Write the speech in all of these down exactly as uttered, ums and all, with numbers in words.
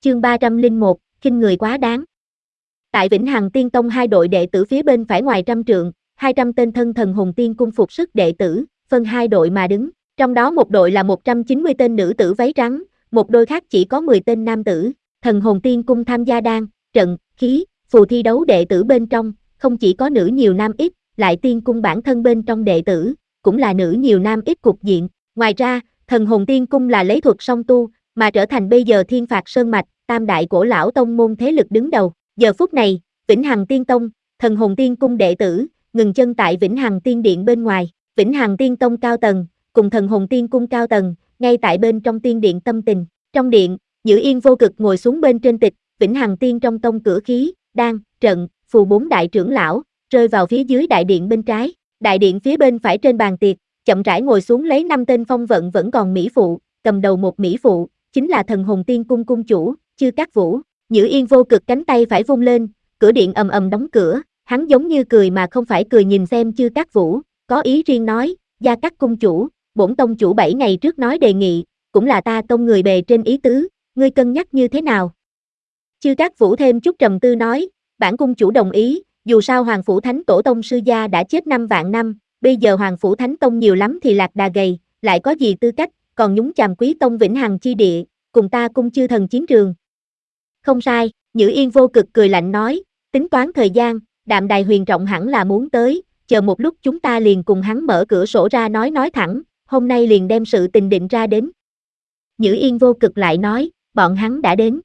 Chương ba trăm lẻ một, khinh người quá đáng. Tại Vĩnh Hằng Tiên Tông hai đội đệ tử phía bên phải ngoài trăm trượng, hai trăm tên thân thần hồn tiên cung phục sức đệ tử, phân hai đội mà đứng, trong đó một đội là một trăm chín mươi tên nữ tử váy trắng, một đôi khác chỉ có mười tên nam tử. Thần hồn tiên cung tham gia đan, trận, khí, phù thi đấu đệ tử bên trong, không chỉ có nữ nhiều nam ít, lại tiên cung bản thân bên trong đệ tử, cũng là nữ nhiều nam ít cục diện. Ngoài ra, thần hồn tiên cung là lấy thuật song tu, mà trở thành bây giờ Thiên Phạt Sơn Mạch, tam đại cổ lão tông môn thế lực đứng đầu. Giờ phút này, Vĩnh Hằng Tiên Tông, thần hồn tiên cung đệ tử, ngừng chân tại Vĩnh Hằng Tiên Điện bên ngoài. Vĩnh Hằng Tiên Tông cao tầng, cùng thần hồn tiên cung cao tầng, ngay tại bên trong tiên điện tâm tình. Trong điện, Nhữ Yên vô cực ngồi xuống bên trên tịch, Vĩnh Hằng Tiên trong tông cửa khí, đan, trận, phù bốn đại trưởng lão, rơi vào phía dưới đại điện bên trái. Đại điện phía bên phải trên bàn tiệc, chậm rãi ngồi xuống lấy năm tên phong vận vẫn còn mỹ phụ, cầm đầu một mỹ phụ, chính là thần hồn tiên cung cung chủ, Chư Cát Vũ. Nhữ Yên vô cực cánh tay phải vung lên, cửa điện ầm ầm đóng cửa, hắn giống như cười mà không phải cười nhìn xem Chư Cát Vũ, có ý riêng nói, Gia Cát cung chủ, bổn tông chủ bảy ngày trước nói đề nghị, cũng là ta tông người bề trên ý tứ, ngươi cân nhắc như thế nào? Chư Cát Vũ thêm chút trầm tư nói, bản cung chủ đồng ý, dù sao Hoàng Phủ Thánh Tổ Tông sư gia đã chết năm vạn năm, bây giờ Hoàng Phủ Thánh Tông nhiều lắm thì lạc đà gầy, lại có gì tư cách, còn nhúng chàm quý tông Vĩnh Hằng chi địa, cùng ta cung chư thần chiến trường. Không sai, Nhữ Yên vô cực cười lạnh nói, tính toán thời gian, Đạm Đài Huyền Trọng hẳn là muốn tới, chờ một lúc chúng ta liền cùng hắn mở cửa sổ ra nói nói thẳng, hôm nay liền đem sự tình định ra đến. Nhữ Yên vô cực lại nói, bọn hắn đã đến.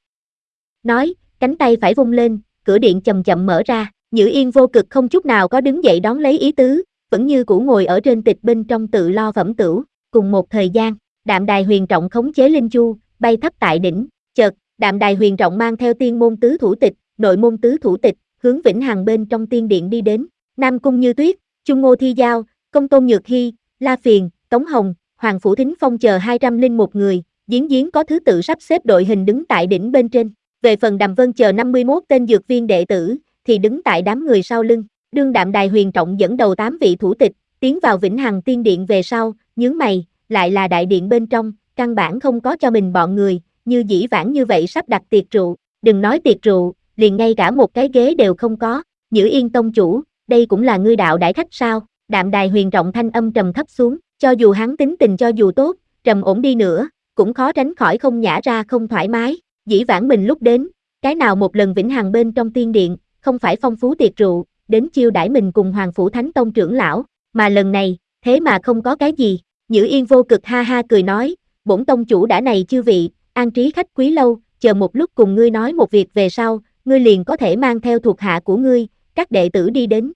Nói, cánh tay phải vung lên, cửa điện chậm chậm mở ra, Nhữ Yên vô cực không chút nào có đứng dậy đón lấy ý tứ, vẫn như cũ ngồi ở trên tịch bên trong tự lo phẩm tửu. Cùng một thời gian, Đạm Đài Huyền Trọng khống chế linh chu, bay thấp tại đỉnh, chợt, Đạm Đài Huyền Trọng mang theo tiên môn tứ thủ tịch, nội môn tứ thủ tịch, hướng Vĩnh Hằng bên trong tiên điện đi đến. Nam Cung Như Tuyết, Chung Ngô Thi Giao, Công Tôn Nhược Hy, La Phiền, Tống Hồng, Hoàng Phủ Thính Phong chờ hai trăm lẻ một người, giếng giếng có thứ tự sắp xếp đội hình đứng tại đỉnh bên trên. Về phần Đàm Vân chờ năm mươi mốt tên dược viên đệ tử, thì đứng tại đám người sau lưng. Đương Đạm Đài Huyền Trọng dẫn đầu tám vị thủ tịch, tiến vào Vĩnh Hằng tiên điện về sau, nhướng mày, lại là đại điện bên trong, căn bản không có cho mình bọn người, như dĩ vãng như vậy sắp đặt tiệc rượu, đừng nói tiệc rượu, liền ngay cả một cái ghế đều không có. Nhữ Yên tông chủ, đây cũng là ngươi đạo đãi khách sao? Đạm Đài Huyền Trọng thanh âm trầm thấp xuống, cho dù hắn tính tình cho dù tốt, trầm ổn đi nữa, cũng khó tránh khỏi không nhả ra không thoải mái. Dĩ vãng mình lúc đến, cái nào một lần Vĩnh Hằng bên trong tiên điện, không phải phong phú tiệc rượu, đến chiêu đãi mình cùng Hoàng Phủ Thánh Tông trưởng lão, mà lần này, thế mà không có cái gì. Nhữ Yên vô cực ha ha cười nói, bổn tông chủ đã này chư vị, an trí khách quý lâu, chờ một lúc cùng ngươi nói một việc về sau, ngươi liền có thể mang theo thuộc hạ của ngươi, các đệ tử đi đến.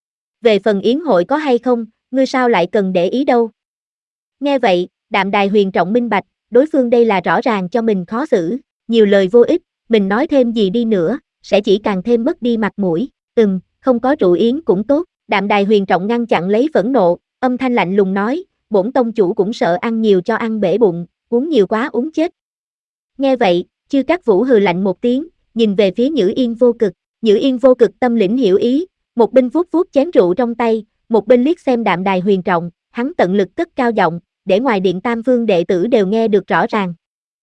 Về phần yến hội có hay không, ngươi sao lại cần để ý đâu. Nghe vậy, Đạm Đài Huyền Trọng minh bạch, đối phương đây là rõ ràng cho mình khó xử, nhiều lời vô ích, mình nói thêm gì đi nữa, sẽ chỉ càng thêm mất đi mặt mũi. Ừm, không có rượu yến cũng tốt. Đạm Đài Huyền Trọng ngăn chặn lấy phẫn nộ, âm thanh lạnh lùng nói, bổn tông chủ cũng sợ ăn nhiều cho ăn bể bụng, uống nhiều quá uống chết. Nghe vậy, Chư Cát Vũ hừ lạnh một tiếng, nhìn về phía Nhữ Yên vô cực. Nhữ Yên vô cực tâm lĩnh hiểu ý, một bên vuốt vuốt chén rượu trong tay, một bên liếc xem Đạm Đài Huyền Trọng, hắn tận lực cất cao giọng, để ngoài điện tam vương đệ tử đều nghe được rõ ràng.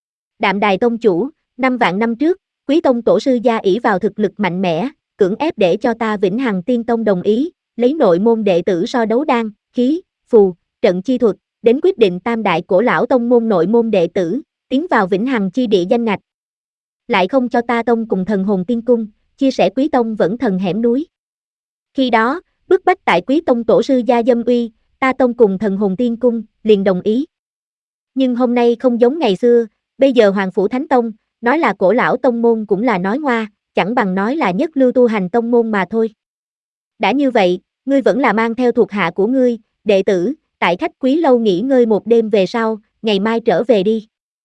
Đạm Đài tông chủ, năm vạn năm trước, quý tông tổ sư gia ỷ vào thực lực mạnh mẽ, cưỡng ép để cho ta Vĩnh Hằng Tiên Tông đồng ý, lấy nội môn đệ tử so đấu đan, khí, phù, trận chi thuật, đến quyết định tam đại cổ lão tông môn nội môn đệ tử, tiến vào Vĩnh Hằng chi địa danh ngạch. Lại không cho ta tông cùng thần hồn tiên cung, chia sẻ quý tông vẫn thần hẻm núi. Khi đó, bức bách tại quý tông tổ sư gia dâm uy, ta tông cùng thần hồn tiên cung, liền đồng ý. Nhưng hôm nay không giống ngày xưa, bây giờ Hoàng Phủ Thánh Tông, nói là cổ lão tông môn cũng là nói ngoa, chẳng bằng nói là nhất lưu tu hành tông môn mà thôi. Đã như vậy, ngươi vẫn là mang theo thuộc hạ của ngươi, đệ tử, tại khách quý lâu nghỉ ngơi một đêm về sau, ngày mai trở về đi.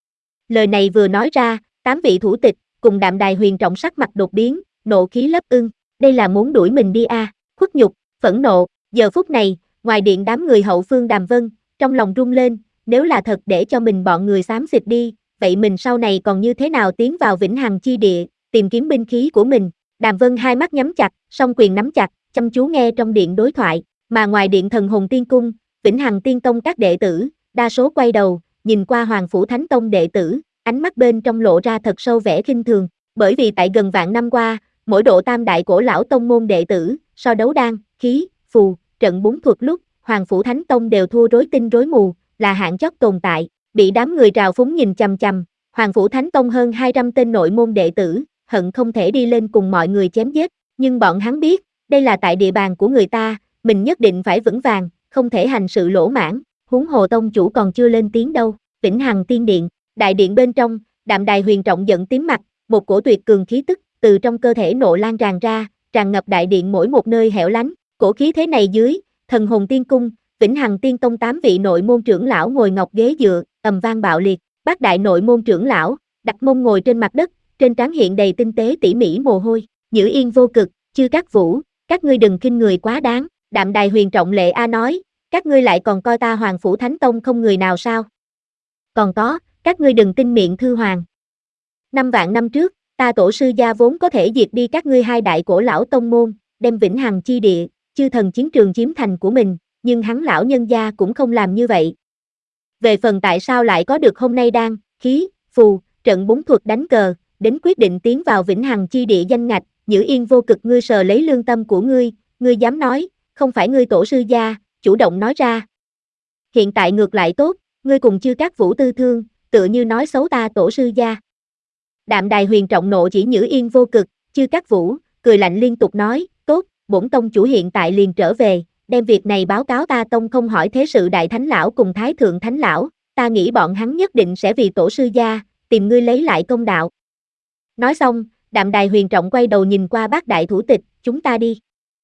Lời này vừa nói ra, tám vị thủ tịch, cùng Đạm Đài Huyền Trọng sắc mặt đột biến, nộ khí lấp ưng, đây là muốn đuổi mình đi à, khuất nhục, phẫn nộ. Giờ phút này, ngoài điện đám người hậu phương Đàm Vân, trong lòng rung lên, nếu là thật để cho mình bọn người xám xịt đi, vậy mình sau này còn như thế nào tiến vào Vĩnh Hằng chi địa, tìm kiếm binh khí của mình. Đàm Vân hai mắt nhắm chặt, song quyền nắm chặt, chăm chú nghe trong điện đối thoại, mà ngoài điện thần hồn tiên cung, Vĩnh Hằng Tiên Tông các đệ tử, đa số quay đầu, nhìn qua Hoàng Phủ Thánh Tông đệ tử, ánh mắt bên trong lộ ra thật sâu vẻ khinh thường, bởi vì tại gần vạn năm qua, mỗi độ tam đại cổ lão tông môn đệ tử, so đấu đan, khí, phù, trận búng thuật lúc, Hoàng Phủ Thánh Tông đều thua rối tinh rối mù, là hạng chót tồn tại, bị đám người trào phúng nhìn chằm chằm, Hoàng Phủ Thánh Tông hơn hai trăm tên nội môn đệ tử, hận không thể đi lên cùng mọi người chém giết, nhưng bọn hắn biết, đây là tại địa bàn của người ta, mình nhất định phải vững vàng, không thể hành sự lỗ mãng, huống hồ tông chủ còn chưa lên tiếng đâu. Vĩnh Hằng Tiên Điện, đại điện bên trong, Đạm Đài Huyền Trọng giận tím mặt, một cổ tuyệt cường khí tức từ trong cơ thể nộ lan tràn ra, tràn ngập đại điện mỗi một nơi hẻo lánh, cổ khí thế này dưới, Thần Hồn Tiên Cung, Vĩnh Hằng Tiên Tông tám vị nội môn trưởng lão ngồi ngọc ghế dựa, ầm vang bạo liệt, bát đại nội môn trưởng lão, đặt mông ngồi trên mặt đất, trên trán hiện đầy tinh tế tỉ mỉ mồ hôi, Nhữ Yên Vô Cực, Chư Cát Vũ, các ngươi đừng khinh người quá đáng, Đạm Đài Huyền Trọng lệ a nói, các ngươi lại còn coi ta Hoàng Phủ Thánh Tông không người nào sao? Còn có, các ngươi đừng tin miệng thư hoàng. Năm vạn năm trước, ta tổ sư gia vốn có thể diệt đi các ngươi hai đại cổ lão tông môn, đem Vĩnh Hằng chi địa, chư thần chiến trường chiếm thành của mình, nhưng hắn lão nhân gia cũng không làm như vậy. Về phần tại sao lại có được hôm nay đan, khí, phù, trận búng thuật đánh cờ, đến quyết định tiến vào Vĩnh Hằng chi địa danh ngạch, Nhữ Yên Vô Cực ngươi sờ lấy lương tâm của ngươi, ngươi dám nói, không phải ngươi tổ sư gia, chủ động nói ra. Hiện tại ngược lại tốt, ngươi cùng Chư Cát Vũ tư thương, tựa như nói xấu ta tổ sư gia. Đạm Đài Huyền Trọng nộ chỉ Nhữ Yên Vô Cực, Chư Cát Vũ, cười lạnh liên tục nói, tốt, bổn tông chủ hiện tại liền trở về, đem việc này báo cáo ta tông không hỏi thế sự đại thánh lão cùng thái thượng thánh lão, ta nghĩ bọn hắn nhất định sẽ vì tổ sư gia, tìm ngươi lấy lại công đạo. Nói xong, Đạm Đài Huyền Trọng quay đầu nhìn qua bát đại thủ tịch, chúng ta đi.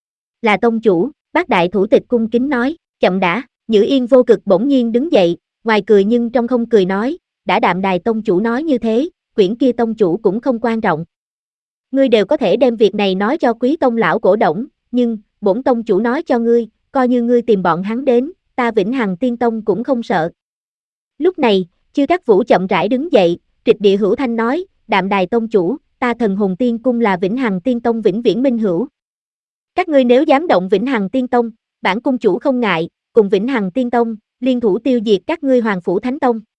Là tông chủ, bát đại thủ tịch cung kính nói, chậm đã, Nhữ Yên Vô Cực bỗng nhiên đứng dậy, ngoài cười nhưng trong không cười nói, đã Đạm Đài tông chủ nói như thế, quyển kia tông chủ cũng không quan trọng. Ngươi đều có thể đem việc này nói cho quý tông lão cổ động, nhưng, bổn tông chủ nói cho ngươi, coi như ngươi tìm bọn hắn đến, ta Vĩnh Hằng Tiên Tông cũng không sợ. Lúc này, Chư Cát Vũ chậm rãi đứng dậy, trịch địa hữu thanh nói, Đạm Đài tông chủ, ta Thần Hồn Tiên Cung là Vĩnh Hằng Tiên Tông vĩnh viễn minh hữu. Các ngươi nếu dám động Vĩnh Hằng Tiên Tông, bản cung chủ không ngại, cùng Vĩnh Hằng Tiên Tông, liên thủ tiêu diệt các ngươi Hoàng Phủ Thánh Tông.